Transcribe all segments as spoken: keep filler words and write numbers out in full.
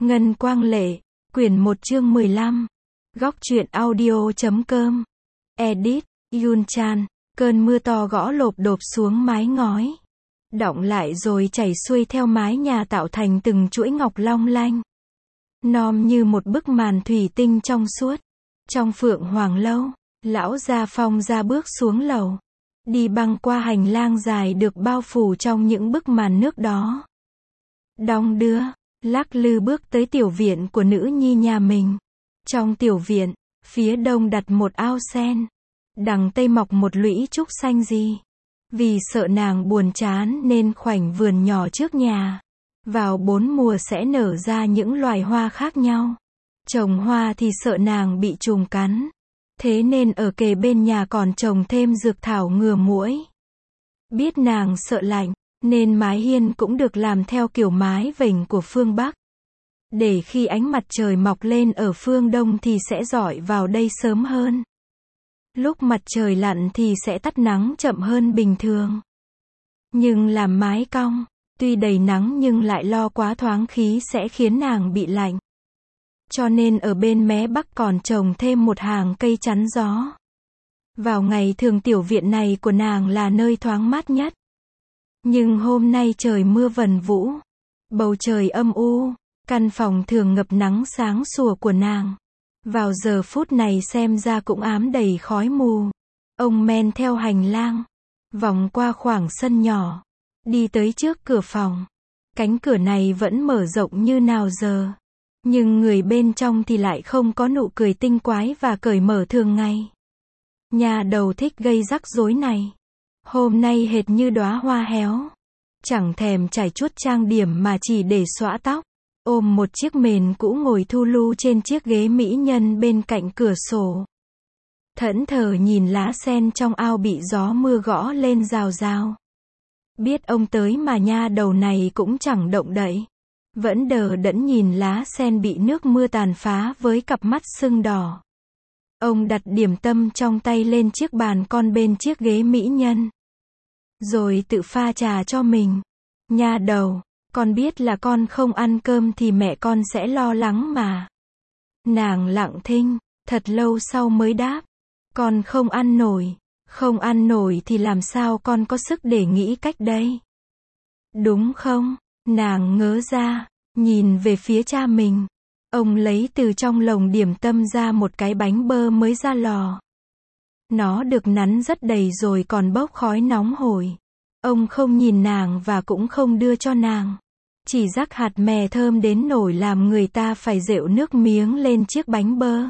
Ngân Quang Lệ, quyển một chương mười lăm. Góc truyện audio chấm com. Edit, Yun Chan. Cơn mưa to gõ lộp độp xuống mái ngói. Đọng lại rồi chảy xuôi theo mái nhà tạo thành từng chuỗi ngọc long lanh. Nom như một bức màn thủy tinh trong suốt. Trong Phượng Hoàng Lâu, lão Gia Phong ra bước xuống lầu. Đi băng qua hành lang dài được bao phủ trong những bức màn nước đó. Đong đưa, lắc lư bước tới tiểu viện của nữ nhi nhà mình. Trong tiểu viện, phía đông đặt một ao sen. Đằng tây mọc một lũy trúc xanh gì. Vì sợ nàng buồn chán nên khoảnh vườn nhỏ trước nhà. Vào bốn mùa sẽ nở ra những loài hoa khác nhau. Trồng hoa thì sợ nàng bị trùng cắn. Thế nên ở kề bên nhà còn trồng thêm dược thảo ngừa muỗi. Biết nàng sợ lạnh, nên mái hiên cũng được làm theo kiểu mái vểnh của phương Bắc. Để khi ánh mặt trời mọc lên ở phương Đông thì sẽ rọi vào đây sớm hơn. Lúc mặt trời lặn thì sẽ tắt nắng chậm hơn bình thường. Nhưng làm mái cong, tuy đầy nắng nhưng lại lo quá thoáng khí sẽ khiến nàng bị lạnh. Cho nên ở bên mé Bắc còn trồng thêm một hàng cây chắn gió. Vào ngày thường tiểu viện này của nàng là nơi thoáng mát nhất. Nhưng hôm nay trời mưa vần vũ. Bầu trời âm u, căn phòng thường ngập nắng sáng sủa của nàng. Vào giờ phút này xem ra cũng ám đầy khói mù. Ông men theo hành lang, vòng qua khoảng sân nhỏ, đi tới trước cửa phòng. Cánh cửa này vẫn mở rộng như nào giờ. Nhưng người bên trong thì lại không có nụ cười tinh quái và cởi mở thường ngày. Nhà đầu thích gây rắc rối này. Hôm nay hệt như đóa hoa héo. Chẳng thèm trải chuốt trang điểm mà chỉ để xõa tóc. Ôm một chiếc mền cũ ngồi thu lu trên chiếc ghế mỹ nhân bên cạnh cửa sổ. Thẫn thờ nhìn lá sen trong ao bị gió mưa gõ lên rào rào. Biết ông tới mà nha đầu này cũng chẳng động đậy. Vẫn đờ đẫn nhìn lá sen bị nước mưa tàn phá với cặp mắt sưng đỏ. Ông đặt điểm tâm trong tay lên chiếc bàn con bên chiếc ghế mỹ nhân. Rồi tự pha trà cho mình. Nha đầu, con biết là con không ăn cơm thì mẹ con sẽ lo lắng mà. Nàng lặng thinh, thật lâu sau mới đáp. Con không ăn nổi. Không ăn nổi thì làm sao con có sức để nghĩ cách đây? Đúng không? Nàng ngớ ra, nhìn về phía cha mình. Ông lấy từ trong lồng điểm tâm ra một cái bánh bơ mới ra lò. Nó được nắn rất đầy rồi còn bốc khói nóng hổi. Ông không nhìn nàng và cũng không đưa cho nàng. Chỉ rắc hạt mè thơm đến nổi làm người ta phải dệu nước miếng lên chiếc bánh bơ.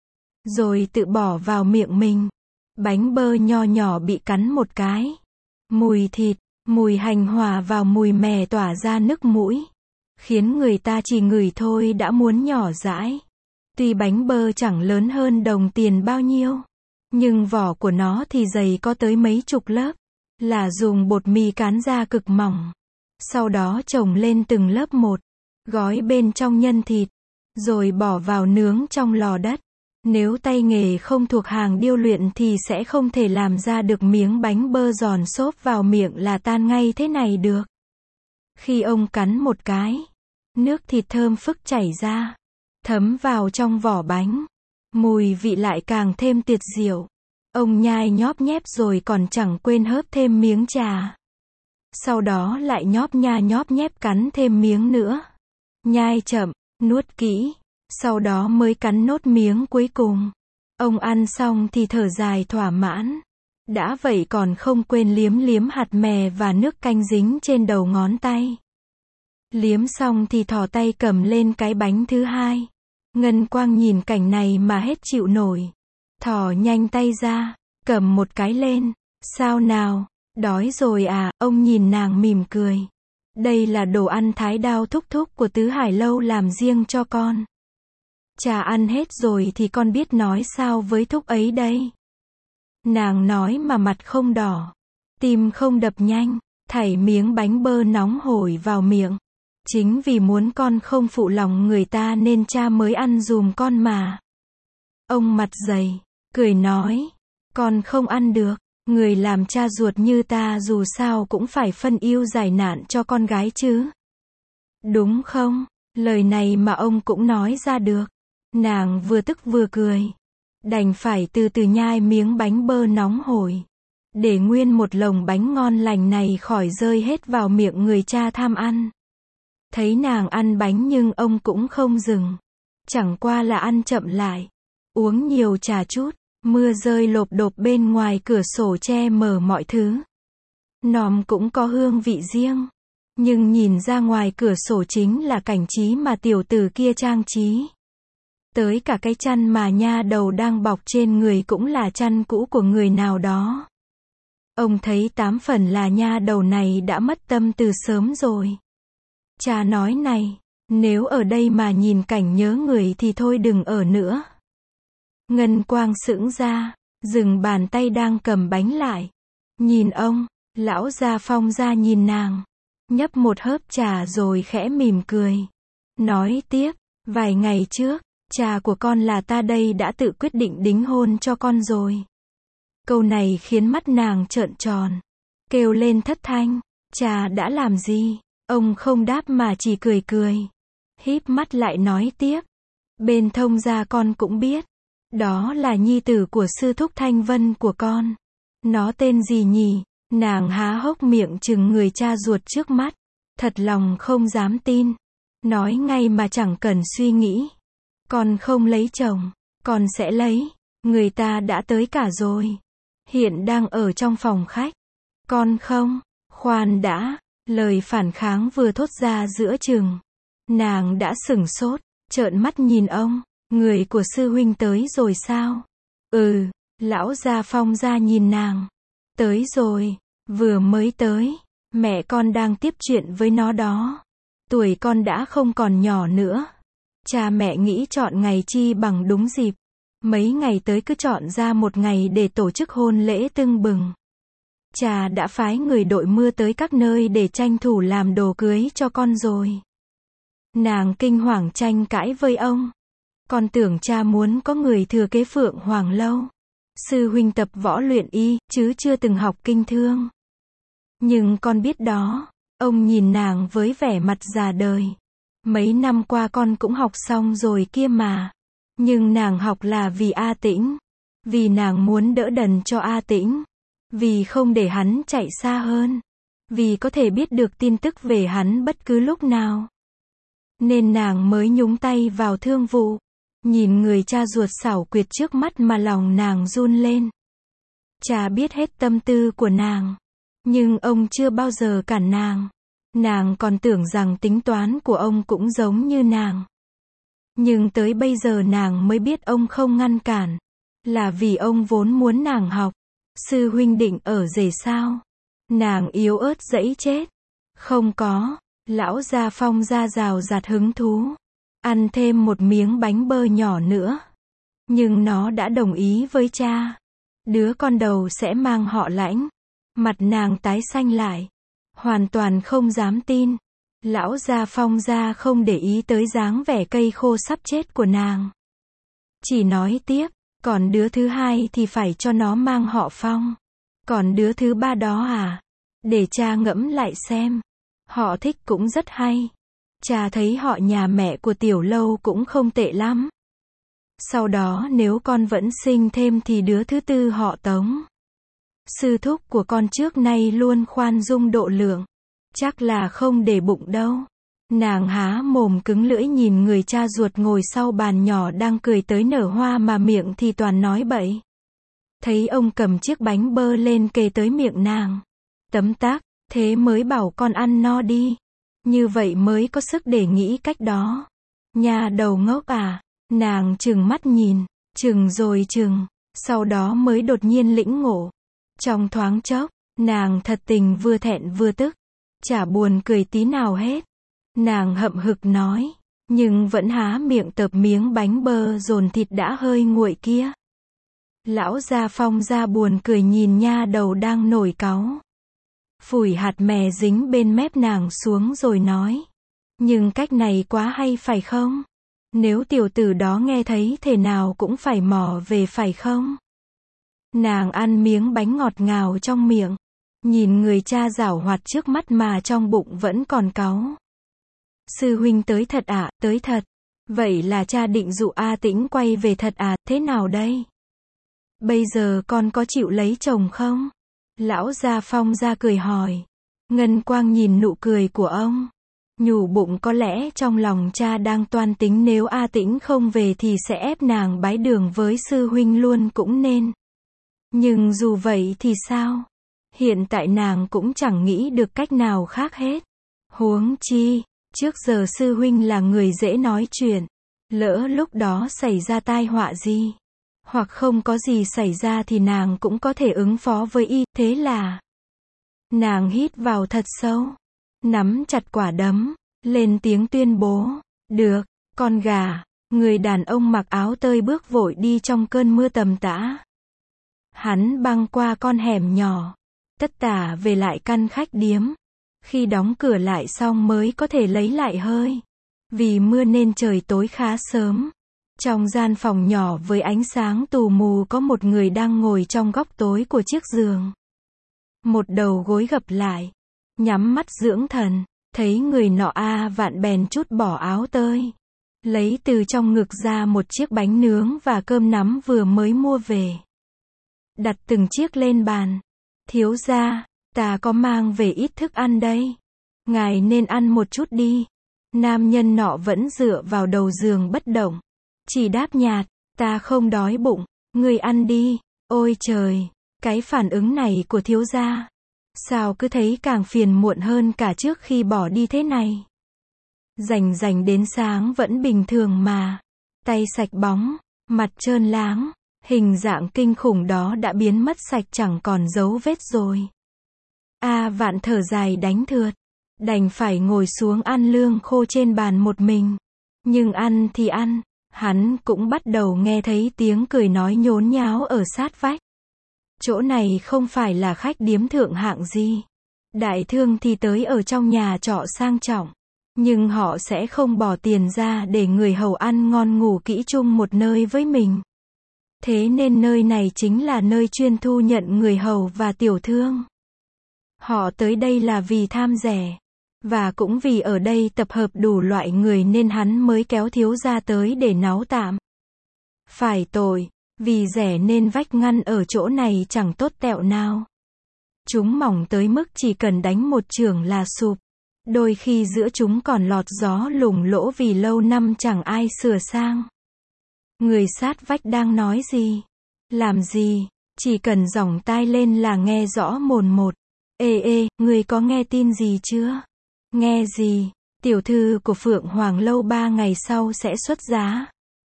Rồi tự bỏ vào miệng mình. Bánh bơ nho nhỏ bị cắn một cái. Mùi thịt, mùi hành hòa vào mùi mè tỏa ra nức mũi. Khiến người ta chỉ ngửi thôi đã muốn nhỏ dãi. Tuy bánh bơ chẳng lớn hơn đồng tiền bao nhiêu. Nhưng vỏ của nó thì dày có tới mấy chục lớp. Là dùng bột mì cán ra cực mỏng. Sau đó chồng lên từng lớp một. Gói bên trong nhân thịt. Rồi bỏ vào nướng trong lò đất. Nếu tay nghề không thuộc hàng điêu luyện thì sẽ không thể làm ra được miếng bánh bơ giòn xốp vào miệng là tan ngay thế này được. Khi ông cắn một cái, nước thịt thơm phức chảy ra, thấm vào trong vỏ bánh. Mùi vị lại càng thêm tuyệt diệu. Ông nhai nhóp nhép rồi còn chẳng quên hớp thêm miếng trà. Sau đó lại nhóp nha nhóp nhép cắn thêm miếng nữa. Nhai chậm, nuốt kỹ. Sau đó mới cắn nốt miếng cuối cùng. Ông ăn xong thì thở dài thỏa mãn. Đã vậy còn không quên liếm liếm hạt mè và nước canh dính trên đầu ngón tay. Liếm xong thì thò tay cầm lên cái bánh thứ hai. Ngân Quang nhìn cảnh này mà hết chịu nổi. Thò nhanh tay ra, cầm một cái lên. Sao nào, đói rồi à? Ông nhìn nàng mỉm cười. Đây là đồ ăn thái đao thúc thúc của Tứ Hải Lâu làm riêng cho con. Trà ăn hết rồi thì con biết nói sao với thúc ấy đây. Nàng nói mà mặt không đỏ, tim không đập nhanh, thảy miếng bánh bơ nóng hổi vào miệng. Chính vì muốn con không phụ lòng người ta nên cha mới ăn dùm con mà. Ông mặt dày, cười nói, con không ăn được, người làm cha ruột như ta dù sao cũng phải phân ưu giải nạn cho con gái chứ. Đúng không? Lời này mà ông cũng nói ra được. Nàng vừa tức vừa cười. Đành phải từ từ nhai miếng bánh bơ nóng hổi. Để nguyên một lồng bánh ngon lành này khỏi rơi hết vào miệng người cha tham ăn. Thấy nàng ăn bánh nhưng ông cũng không dừng. Chẳng qua là ăn chậm lại. Uống nhiều trà chút. Mưa rơi lộp độp bên ngoài cửa sổ che mờ mọi thứ. Nòm cũng có hương vị riêng. Nhưng nhìn ra ngoài cửa sổ chính là cảnh trí mà tiểu tử kia trang trí. Tới cả cái chăn mà nha đầu đang bọc trên người cũng là chăn cũ của người nào đó. Ông thấy tám phần là nha đầu này đã mất tâm từ sớm rồi. Cha nói này, nếu ở đây mà nhìn cảnh nhớ người thì thôi đừng ở nữa. Ngân Quang sững ra, dừng bàn tay đang cầm bánh lại. Nhìn ông, lão Gia Phong ra nhìn nàng. Nhấp một hớp trà rồi khẽ mỉm cười. Nói tiếp, vài ngày trước, cha của con là ta đây đã tự quyết định đính hôn cho con rồi. Câu này khiến mắt nàng trợn tròn. Kêu lên thất thanh, cha đã làm gì? Ông không đáp mà chỉ cười cười. Híp mắt lại nói tiếp. Bên thông gia con cũng biết. Đó là nhi tử của sư thúc Thanh Vân của con. Nó tên gì nhỉ? Nàng há hốc miệng chừng người cha ruột trước mắt. Thật lòng không dám tin. Nói ngay mà chẳng cần suy nghĩ. Con không lấy chồng. Con sẽ lấy. Người ta đã tới cả rồi. Hiện đang ở trong phòng khách. Con không. Khoan đã. Lời phản kháng vừa thốt ra giữa chừng. Nàng đã sửng sốt. Trợn mắt nhìn ông. Người của sư huynh tới rồi sao? Ừ. Lão Gia Phong ra nhìn nàng. Tới rồi. Vừa mới tới. Mẹ con đang tiếp chuyện với nó đó. Tuổi con đã không còn nhỏ nữa. Cha mẹ nghĩ chọn ngày chi bằng đúng dịp. Mấy ngày tới cứ chọn ra một ngày để tổ chức hôn lễ tưng bừng. Cha đã phái người đội mưa tới các nơi để tranh thủ làm đồ cưới cho con rồi. Nàng kinh hoàng tranh cãi với ông. Con tưởng cha muốn có người thừa kế Phượng Hoàng Lâu. Sư huynh tập võ luyện y, chứ chưa từng học kinh thương. Nhưng con biết đó. Ông nhìn nàng với vẻ mặt già đời. Mấy năm qua con cũng học xong rồi kia mà. Nhưng nàng học là vì A Tĩnh. Vì nàng muốn đỡ đần cho A Tĩnh. Vì không để hắn chạy xa hơn. Vì có thể biết được tin tức về hắn bất cứ lúc nào. Nên nàng mới nhúng tay vào thương vụ. Nhìn người cha ruột xảo quyệt trước mắt mà lòng nàng run lên. Cha biết hết tâm tư của nàng. Nhưng ông chưa bao giờ cản nàng. Nàng còn tưởng rằng tính toán của ông cũng giống như nàng. Nhưng tới bây giờ nàng mới biết ông không ngăn cản. Là vì ông vốn muốn nàng học. Sư huynh định ở rể sao? Nàng yếu ớt dẫy chết. Không có. Lão Gia Phong ra rào rạt hứng thú. Ăn thêm một miếng bánh bơ nhỏ nữa. Nhưng nó đã đồng ý với cha. Đứa con đầu sẽ mang họ Lãnh. Mặt nàng tái xanh lại. Hoàn toàn không dám tin. Lão Gia Phong ra không để ý tới dáng vẻ cây khô sắp chết của nàng. Chỉ nói tiếp, còn đứa thứ hai thì phải cho nó mang họ Phong. Còn đứa thứ ba đó à? Để cha ngẫm lại xem. Họ thích cũng rất hay. Cha thấy họ nhà mẹ của Tiểu Lâu cũng không tệ lắm. Sau đó nếu con vẫn sinh thêm thì đứa thứ tư họ Tống. Sư thúc của con trước nay luôn khoan dung độ lượng. Chắc là không để bụng đâu. Nàng há mồm cứng lưỡi nhìn người cha ruột ngồi sau bàn nhỏ đang cười tới nở hoa mà miệng thì toàn nói bậy. Thấy ông cầm chiếc bánh bơ lên kề tới miệng nàng. Tấm tắc, thế mới bảo con ăn no đi. Như vậy mới có sức để nghĩ cách đó. Nhà đầu ngốc à. Nàng trừng mắt nhìn. Trừng rồi trừng. Sau đó mới đột nhiên lĩnh ngộ. Trong thoáng chốc, nàng thật tình vừa thẹn vừa tức. Chả buồn cười tí nào hết. Nàng hậm hực nói. Nhưng vẫn há miệng tợp miếng bánh bơ dồn thịt đã hơi nguội kia. Lão Gia Phong ra buồn cười nhìn nha đầu đang nổi cáu. Phủi hạt mè dính bên mép nàng xuống rồi nói. Nhưng cách này quá hay phải không? Nếu tiểu tử đó nghe thấy thế nào cũng phải mò về phải không? Nàng ăn miếng bánh ngọt ngào trong miệng. Nhìn người cha giảo hoạt trước mắt mà trong bụng vẫn còn cáu. Sư huynh tới thật ạ, à, tới thật. Vậy là cha định dụ A Tĩnh quay về thật à, thế nào đây? Bây giờ con có chịu lấy chồng không? Lão Gia Phong ra cười hỏi. Ngân Quang nhìn nụ cười của ông. Nhủ bụng có lẽ trong lòng cha đang toan tính nếu A Tĩnh không về thì sẽ ép nàng bái đường với sư huynh luôn cũng nên. Nhưng dù vậy thì sao? Hiện tại nàng cũng chẳng nghĩ được cách nào khác hết. Huống chi, trước giờ sư huynh là người dễ nói chuyện. Lỡ lúc đó xảy ra tai họa gì, hoặc không có gì xảy ra thì nàng cũng có thể ứng phó với y, thế là nàng hít vào thật sâu, nắm chặt quả đấm, lên tiếng tuyên bố, được, con gà. Người đàn ông mặc áo tơi bước vội đi trong cơn mưa tầm tã. Hắn băng qua con hẻm nhỏ, tất tả về lại căn khách điếm. Khi đóng cửa lại xong mới có thể lấy lại hơi. Vì mưa nên trời tối khá sớm. Trong gian phòng nhỏ với ánh sáng tù mù có một người đang ngồi trong góc tối của chiếc giường. Một đầu gối gập lại, nhắm mắt dưỡng thần, thấy người nọ A Vạn bèn trút bỏ áo tơi. Lấy từ trong ngực ra một chiếc bánh nướng và cơm nắm vừa mới mua về. Đặt từng chiếc lên bàn. Thiếu gia, ta có mang về ít thức ăn đây. Ngài nên ăn một chút đi. Nam nhân nọ vẫn dựa vào đầu giường bất động. Chỉ đáp nhạt, ta không đói bụng, ngươi ăn đi. Ôi trời, cái phản ứng này của thiếu gia. Sao cứ thấy càng phiền muộn hơn cả trước khi bỏ đi thế này. Rảnh rảnh đến sáng vẫn bình thường mà. Tay sạch bóng, mặt trơn láng. Hình dạng kinh khủng đó đã biến mất sạch chẳng còn dấu vết rồi. A Vạn thở dài đánh thượt. Đành phải ngồi xuống ăn lương khô trên bàn một mình. Nhưng ăn thì ăn, hắn cũng bắt đầu nghe thấy tiếng cười nói nhốn nháo ở sát vách. Chỗ này không phải là khách điếm thượng hạng gì. Đại thương thì tới ở trong nhà trọ sang trọng. Nhưng họ sẽ không bỏ tiền ra để người hầu ăn ngon ngủ kỹ chung một nơi với mình. Thế nên nơi này chính là nơi chuyên thu nhận người hầu và tiểu thương. Họ tới đây là vì tham rẻ. Và cũng vì ở đây tập hợp đủ loại người nên hắn mới kéo thiếu gia tới để náu tạm. Phải tội, vì rẻ nên vách ngăn ở chỗ này chẳng tốt tẹo nào. Chúng mỏng tới mức chỉ cần đánh một chưởng là sụp. Đôi khi giữa chúng còn lọt gió lủng lỗ vì lâu năm chẳng ai sửa sang. Người sát vách đang nói gì? Làm gì? Chỉ cần giỏng tai lên là nghe rõ mồn một. Ê ê, người có nghe tin gì chưa? Nghe gì? Tiểu thư của Phượng Hoàng Lâu ba ngày sau sẽ xuất giá.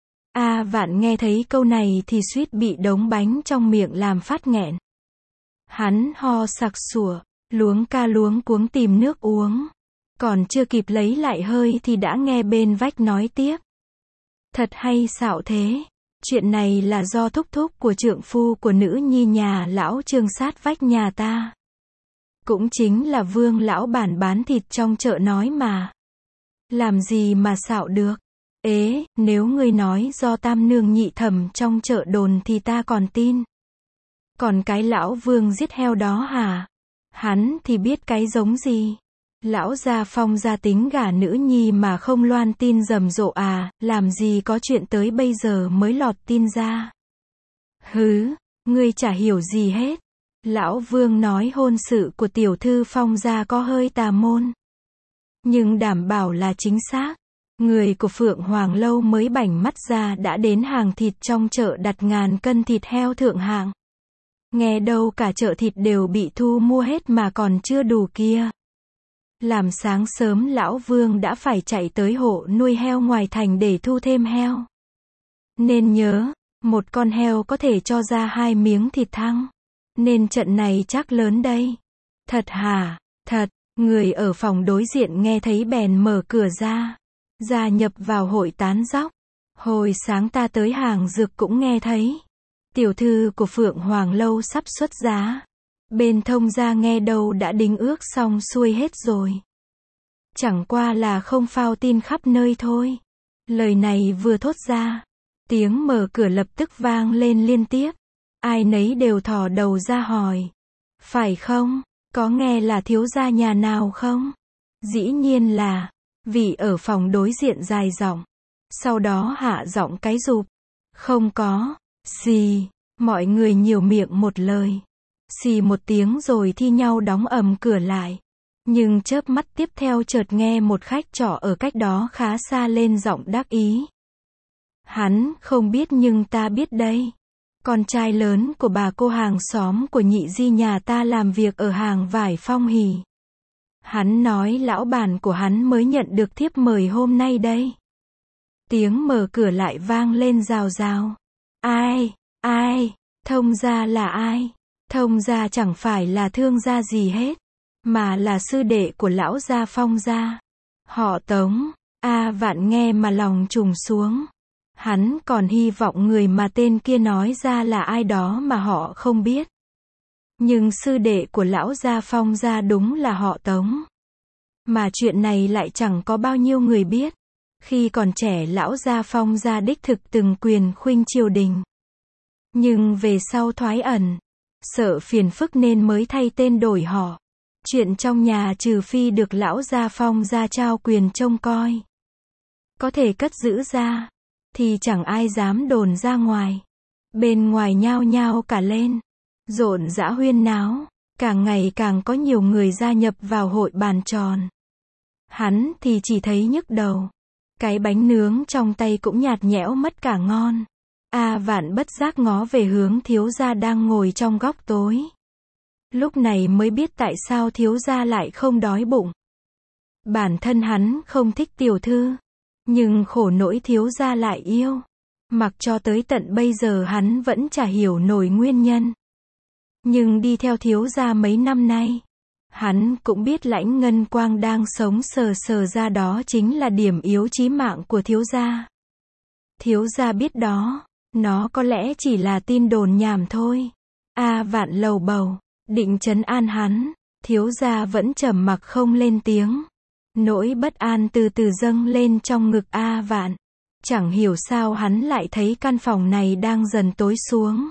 A Vạn nghe thấy câu này thì suýt bị đống bánh trong miệng làm phát nghẹn. Hắn ho sặc sủa, luống ca luống cuống tìm nước uống. Còn chưa kịp lấy lại hơi thì đã nghe bên vách nói tiếp. Thật hay xạo thế. Chuyện này là do thúc thúc của trượng phu của nữ nhi nhà lão Trương sát vách nhà ta. Cũng chính là Vương lão bản bán thịt trong chợ nói mà. Làm gì mà xạo được. Ế, nếu ngươi nói do tam nương nhị thẩm trong chợ đồn thì ta còn tin. Còn cái lão Vương giết heo đó hả? Hắn thì biết cái giống gì? Lão Gia Phong gia tính gả nữ nhi mà không loan tin rầm rộ à, làm gì có chuyện tới bây giờ mới lọt tin ra. Hứ, ngươi chả hiểu gì hết. Lão Vương nói hôn sự của tiểu thư Phong gia có hơi tà môn. Nhưng đảm bảo là chính xác. Người của Phượng Hoàng Lâu mới bảnh mắt ra đã đến hàng thịt trong chợ đặt ngàn cân thịt heo thượng hạng. Nghe đâu cả chợ thịt đều bị thu mua hết mà còn chưa đủ kia. Làm sáng sớm lão Vương đã phải chạy tới hộ nuôi heo ngoài thành để thu thêm heo. Nên nhớ, một con heo có thể cho ra hai miếng thịt thăng. Nên trận này chắc lớn đây. Thật hả? Thật. Người ở phòng đối diện nghe thấy bèn mở cửa ra. Gia nhập vào hội tán dóc. Hồi sáng ta tới hàng dược cũng nghe thấy. Tiểu thư của Phượng Hoàng Lâu sắp xuất giá. Bên thông gia nghe đâu đã đính ước xong xuôi hết rồi. Chẳng qua là không phao tin khắp nơi thôi. Lời này vừa thốt ra. Tiếng mở cửa lập tức vang lên liên tiếp. Ai nấy đều thò đầu ra hỏi. Phải không? Có nghe là thiếu gia nhà nào không? Dĩ nhiên là. Vị ở phòng đối diện dài giọng. Sau đó hạ giọng cái rụp. Không có gì. Mọi người nhiều miệng một lời. Xì một tiếng rồi thi nhau đóng ầm cửa lại. Nhưng chớp mắt tiếp theo chợt nghe một khách trọ ở cách đó khá xa lên giọng đắc ý. Hắn không biết nhưng ta biết đây. Con trai lớn của bà cô hàng xóm của nhị di nhà ta làm việc ở hàng vải Phong Hỷ. Hắn nói lão bản của hắn mới nhận được thiếp mời hôm nay đây. Tiếng mở cửa lại vang lên rào rào. Ai, ai, thông gia là ai? Thông gia chẳng phải là thương gia gì hết, mà là sư đệ của lão gia Phong gia. Họ Tống. A Vạn nghe mà lòng trùng xuống. Hắn còn hy vọng người mà tên kia nói ra là ai đó mà họ không biết. Nhưng sư đệ của lão gia Phong gia đúng là họ Tống. Mà chuyện này lại chẳng có bao nhiêu người biết. Khi còn trẻ lão gia Phong gia đích thực từng quyền khuynh triều đình. Nhưng về sau thoái ẩn, sợ phiền phức nên mới thay tên đổi họ. Chuyện trong nhà trừ phi được lão gia Phong gia trao quyền trông coi, có thể cất giữ ra, thì chẳng ai dám đồn ra ngoài. Bên ngoài nhao nhao cả lên, rộn rã huyên náo, càng ngày càng có nhiều người gia nhập vào hội bàn tròn. Hắn thì chỉ thấy nhức đầu. Cái bánh nướng trong tay cũng nhạt nhẽo mất cả ngon. A Vạn bất giác ngó về hướng thiếu gia đang ngồi trong góc tối. Lúc này mới biết tại sao thiếu gia lại không đói bụng. Bản thân hắn không thích tiểu thư, nhưng khổ nỗi thiếu gia lại yêu. Mặc cho tới tận bây giờ hắn vẫn chả hiểu nổi nguyên nhân. Nhưng đi theo thiếu gia mấy năm nay, hắn cũng biết Lãnh Ngân Quang đang sống sờ sờ ra đó chính là điểm yếu chí mạng của thiếu gia. Thiếu gia biết đó, nó có lẽ chỉ là tin đồn nhảm thôi. A Vạn lầu bầu, định trấn an hắn, thiếu gia vẫn trầm mặc không lên tiếng. Nỗi bất an từ từ dâng lên trong ngực A Vạn. Chẳng hiểu sao hắn lại thấy căn phòng này đang dần tối xuống.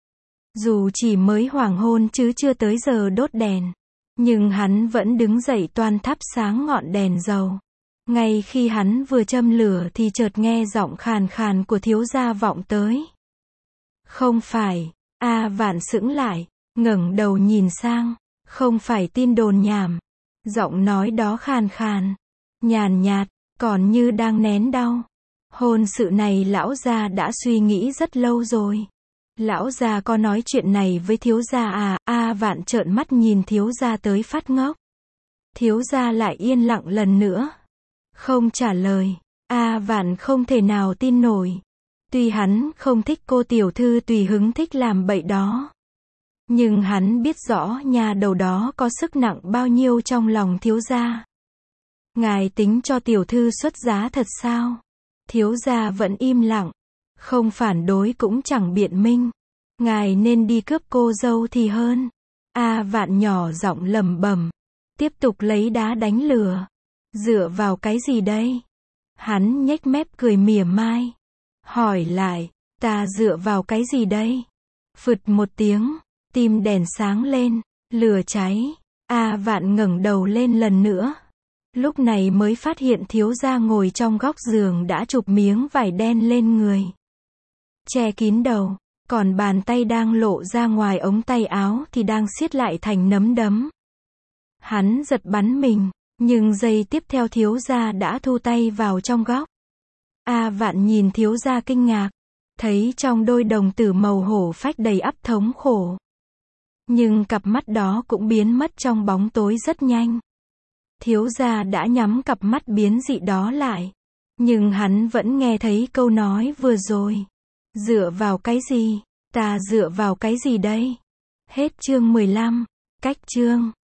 Dù chỉ mới hoàng hôn chứ chưa tới giờ đốt đèn, nhưng hắn vẫn đứng dậy toan thắp sáng ngọn đèn dầu. Ngay khi hắn vừa châm lửa thì chợt nghe giọng khàn khàn của thiếu gia vọng tới. Không phải. A Vạn sững lại, ngẩng đầu nhìn sang. Không phải tin đồn nhảm. Giọng nói đó khàn khàn, nhàn nhạt, còn như đang nén đau. Hôn sự này lão gia đã suy nghĩ rất lâu rồi. Lão gia có nói chuyện này với thiếu gia à? A Vạn trợn mắt nhìn thiếu gia tới phát ngốc. Thiếu gia lại yên lặng lần nữa, không trả lời. A Vạn không thể nào tin nổi. Tuy hắn không thích cô tiểu thư tùy hứng thích làm bậy đó, nhưng hắn biết rõ nhà đầu đó có sức nặng bao nhiêu trong lòng thiếu gia. Ngài tính cho tiểu thư xuất giá thật sao? Thiếu gia vẫn im lặng, không phản đối cũng chẳng biện minh. Ngài nên đi cướp cô dâu thì hơn. A Vạn nhỏ giọng lẩm bẩm, tiếp tục lấy đá đánh lửa. Dựa vào cái gì đây? Hắn nhếch mép cười mỉa mai, hỏi lại, ta dựa vào cái gì đây? Phụt một tiếng, tim đèn sáng lên, lửa cháy. A Vạn ngẩng đầu lên lần nữa. Lúc này mới phát hiện thiếu gia ngồi trong góc giường đã chụp miếng vải đen lên người, che kín đầu, còn bàn tay đang lộ ra ngoài ống tay áo thì đang siết lại thành nắm đấm. Hắn giật bắn mình, nhưng giây tiếp theo thiếu gia đã thu tay vào trong góc. A Vạn nhìn thiếu gia kinh ngạc, thấy trong đôi đồng tử màu hổ phách đầy ắp thống khổ. Nhưng cặp mắt đó cũng biến mất trong bóng tối rất nhanh. Thiếu gia đã nhắm cặp mắt biến dị đó lại. Nhưng hắn vẫn nghe thấy câu nói vừa rồi. Dựa vào cái gì? Ta dựa vào cái gì đây? Hết chương mười lăm. Cách chương